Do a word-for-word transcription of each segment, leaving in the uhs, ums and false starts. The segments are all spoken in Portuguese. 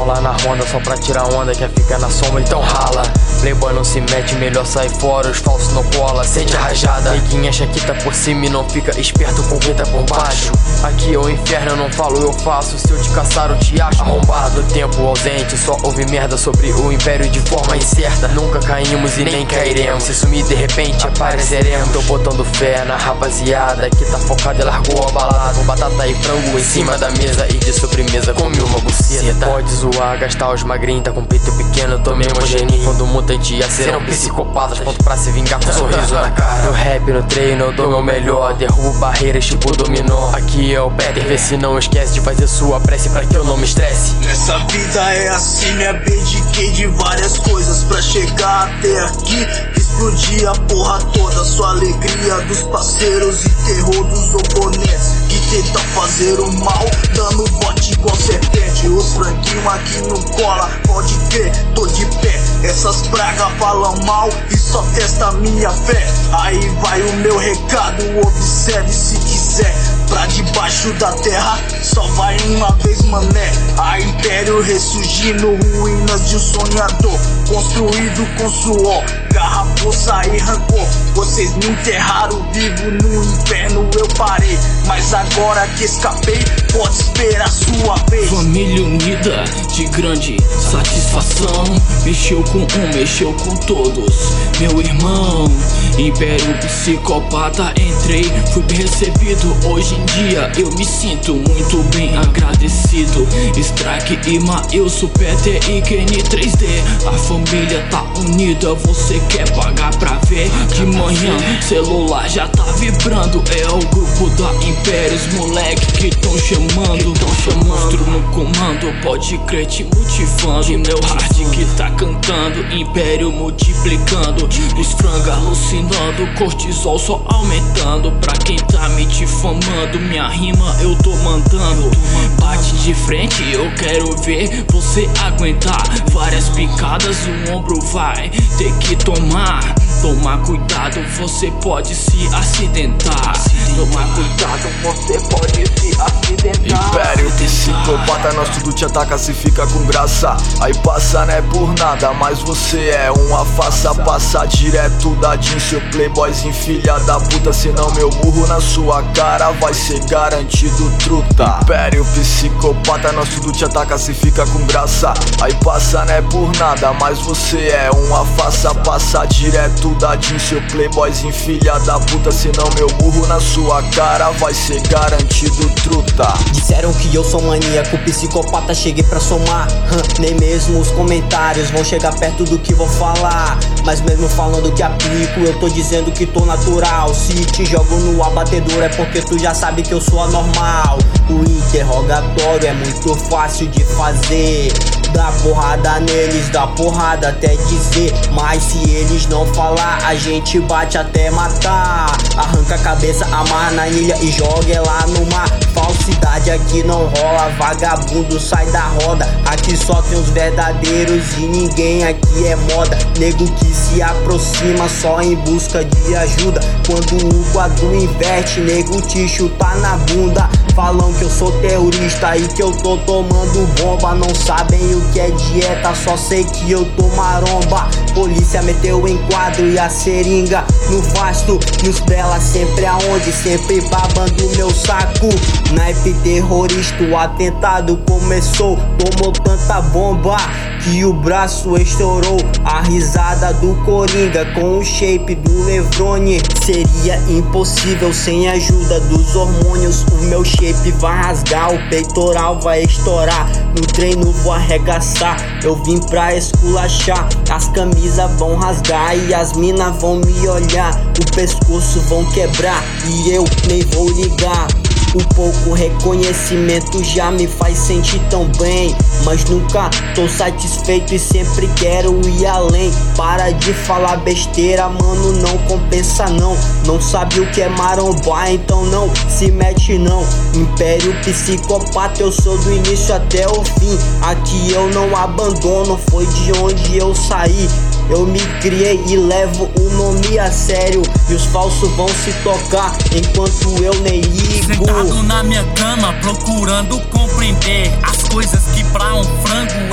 cola na ronda só pra tirar onda, quer ficar na sombra então rala. Playboy não se mete, melhor sai fora, os falsos não cola, sente a rajada. Neguinha chaquita por cima e não fica esperto com quem tá por baixo. Aqui é o inferno, eu não falo, eu faço. Se eu te caçar eu te acho arrombado. Tempo ausente, só ouve merda sobre o império de forma incerta. Nunca caímos e nem cairemos, se sumir de repente apareceremos. Tô botando fé na rapaziada que tá focada e largou a balada. Com batata e frango em cima da mesa e de sobremesa come uma buceta. Pode zoar, gastar os magrinhos, tá com peito pequeno, tô mesmo geninho. Quando mutante ia ser um psicopata, pronto pra se vingar com um sorriso na cara. No rap, no treino, eu dou meu melhor, derrubo barreiras tipo dominó. Aqui é o Peter, vê se não esquece de fazer sua prece pra que eu não me estresse. Nessa vida é assim, me abdiquei de várias coisas pra chegar até aqui. Explodir a porra toda, sua alegria dos parceiros e terror dos oponentes que tentam fazer o mal, dando bote igual serpente. Os franguinhos aqui não cola, pode crer, tô de pé. Essas pragas falam mal e só testa minha fé. Aí vai o meu recado, observe se quiser. Pra debaixo da terra só vai uma vez, mané. A império ressurgindo, ruínas de um sonhador, construído com suor, garra, força e rancor. Vocês me enterraram vivo no inferno, eu parei, mas agora que escapei, pode esperar sua vez. Família unida, de grande satisfação. Mexeu com um, mexeu com todos, meu irmão. Império psicopata, entrei, fui bem recebido. Hoje em dia eu me sinto muito bem agradecido. Strike e Mailson, Peter e Kenny três D. A família tá unida, você quer pagar pra ver? De manhã, celular já tá vibrando. É o grupo da Império, os moleque que tão chamando. Monstro no comando, pode crer, te motivando. Meu hard que tá cantando, Império multiplicando. Os franga alucinando, cortisol só aumentando. Pra quem tá me difamando, minha rima eu tô mandando. Bate de frente, eu quero ver você aguentar. Várias picadas, o ombro vai ter que tomar. Tomar cuidado, você pode se acidentar. Tomar cuidado, você pode se acidentar. Império psicopata, nós tudo te ataca se fica com graça. Aí passa, né, por nada, mas você é uma farsa. Passa direto da Jean, seu playboyzinho filha da puta. Senão meu burro na sua cara vai ser garantido truta. Império psicopata, nós tudo te ataca se fica com graça. Aí passa, né, por nada, mas você é uma farsa. Passa direto da Jean, seu playboyzinho filha da puta. Senão meu burro na sua cara vai ser garantido truta. Disseram que eu sou maníaco, psicopata, cheguei pra somar. hum, Nem mesmo os comentários vão chegar perto do que vou falar. Mas mesmo falando que aplico, eu tô dizendo que tô natural. Se te jogo no abatedor é porque tu já sabe que eu sou anormal. O interrogatório é muito fácil de fazer. Dá porrada neles, dá porrada até dizer. Mas se eles não falar, a gente bate até matar. Arranca a cabeça, amarra na ilha e joga ela no mar. Falsidade aqui não rola, vagabundo sai da roda. Aqui só tem os verdadeiros e ninguém aqui é moda. Nego que se aproxima só em busca de ajuda. Quando o quadro inverte, nego te chuta na bunda. Falam que eu sou terrorista e que eu tô tomando bomba. Não sabem o que é dieta, só sei que eu tô maromba. Polícia meteu o enquadro e a seringa no vasto. E os dela sempre aonde? Sempre babando meu saco. Naipe terrorista, o atentado começou. Tomou tanta bomba que o braço estourou. A risada do Coringa com o shape do Levrone. Seria impossível sem a ajuda dos hormônios. O meu shape vai rasgar, o peitoral vai estourar. No treino vou arregaçar, eu vim pra esculachar. As camisas vão rasgar e as minas vão me olhar. O pescoço vão quebrar e eu nem vou ligar. O pouco reconhecimento já me faz sentir tão bem. Mas nunca tô satisfeito e sempre quero ir além. Para de falar besteira, mano, não compensa não. Não sabe o que é marombar, então não se mete não. Império psicopata, eu sou do início até o fim. Aqui eu não abandono, foi de onde eu saí. Eu me criei e levo o nome a sério. E os falsos vão se tocar enquanto eu nem ligo. Sentado na minha cama procurando compreender as coisas que pra um frango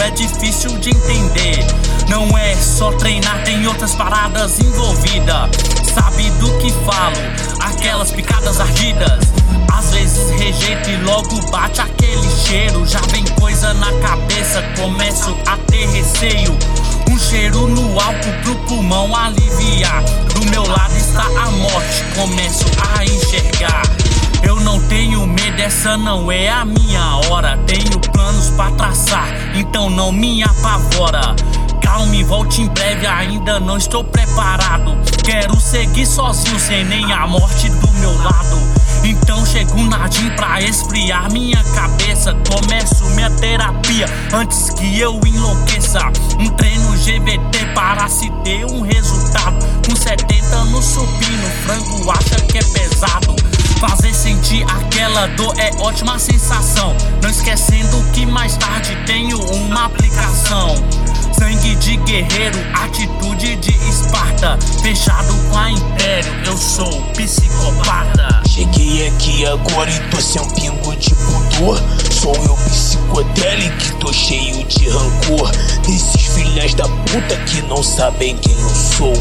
é difícil de entender. Não é só treinar, tem outras paradas envolvidas. Sabe do que falo, aquelas picadas ardidas. Às vezes rejeito e logo bate aquele cheiro. Já vem coisa na cabeça, começo a ter receio. Um cheiro no álcool pro pulmão aliviar. Do meu lado está a morte, começo a enxergar. Eu não tenho medo, essa não é a minha hora. Tenho planos pra traçar, então não me apavora. Calme, volte em breve, ainda não estou preparado. Quero seguir sozinho, sem nem a morte do meu lado. Então chego na gym pra esfriar minha cabeça. Começo minha terapia antes que eu enlouqueça. Um treino G V T para se ter um resultado. Com setenta no supino, frango acha que é pesado. Fazer sentir aquela dor é ótima sensação. Não esquecendo que mais tarde tenho uma aplicação. Sangue de guerreiro, atitude de Esparta. Fechado com a Império, eu sou psicopata. Cheguei aqui agora e tô sem um pingo de pudor. Sou eu psicodélico, tô cheio de rancor desses filhas da puta que não sabem quem eu sou.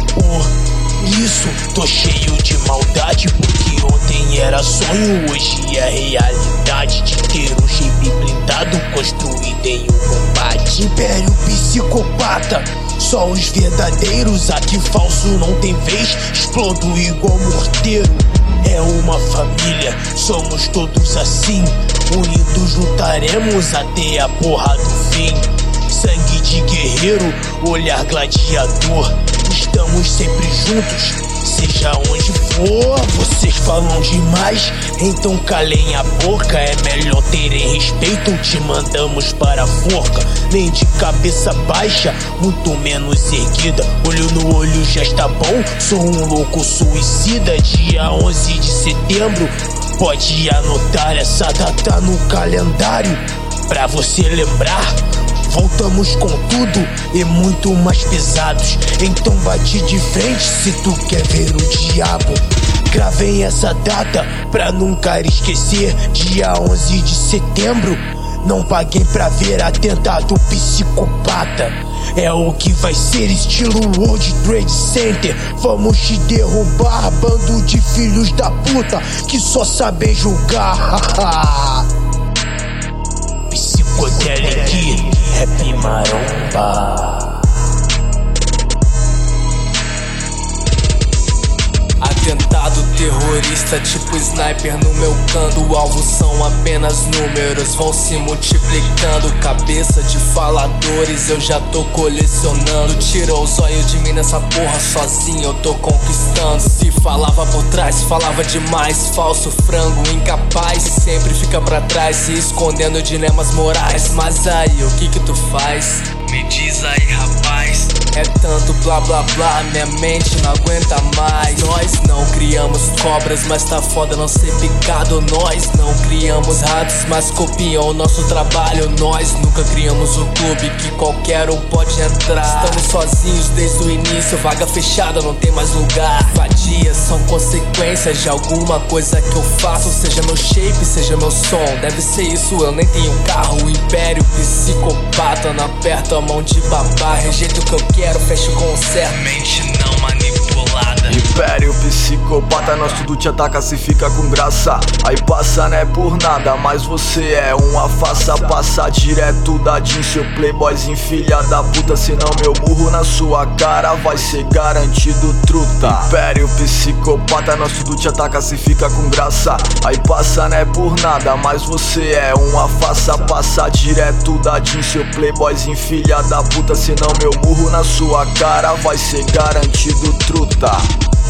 Por isso tô cheio de maldade, porque ontem era sonho, hoje é realidade. De ter um shape blindado construído em um combate. Império psicopata, só os verdadeiros. Aqui falso não tem vez, explodo igual morteiro. É uma família, somos todos assim. Unidos lutaremos até a porra do fim. Sangue de guerreiro, olhar gladiador. Estamos sempre juntos, seja onde for. Vocês falam demais, então calem a boca. É melhor terem respeito ou te mandamos para a forca. Nem de cabeça baixa, muito menos erguida. Olho no olho já está bom, sou um louco suicida. Dia onze de setembro, pode anotar essa data no calendário. Pra você lembrar, voltamos com tudo e muito mais pesados. Então bate de frente se tu quer ver o diabo. Gravem essa data pra nunca esquecer. Dia onze de setembro, não paguem pra ver atentado psicopata. É o que vai ser estilo World Trade Center. Vamos te derrubar, bando de filhos da puta que só sabem julgar. Psicodélico, rap maromba. Atentado terrorista tipo sniper no meu canto. O alvo são apenas números, vão se multiplicando. Cabeça de faladores, eu já tô colecionando. Tirou o zóio de mim nessa porra, sozinho eu tô conquistando. Se falava por trás, falava demais. Falso frango, incapaz, sempre fica pra trás, se escondendo dilemas morais. Mas aí, o que que tu faz? Me diz aí, rapaz. É tanto blá blá blá, minha mente não aguenta mais. Nós não criamos cobras, mas tá foda não ser picado. Nós não criamos ratos, mas copiam o nosso trabalho. Nós nunca criamos um clube que qualquer um pode entrar. Estamos sozinhos desde o início, vaga fechada, não tem mais lugar. Vadias são consequências de alguma coisa que eu faço. Seja meu shape, seja meu som, deve ser isso, eu nem tenho carro. O Império psicopata, não aperto a mão de babá. Rejeito o que eu quero, fecho com o certo. Mente não manipulada. Império psicopata, nós tudo te ataca se fica com graça. Aí passa, né, por nada, mas você é uma farsa. Passa direto da Jean, seu playboyzinho filha da puta. Senão meu burro na sua cara vai ser garantido truta. Império psicopata, nós tudo te ataca se fica com graça. Aí passa, né, por nada, mas você é uma farsa. Passa direto da Jean, seu playboyzinho filha da puta. Senão meu burro na sua cara vai ser garantido truta.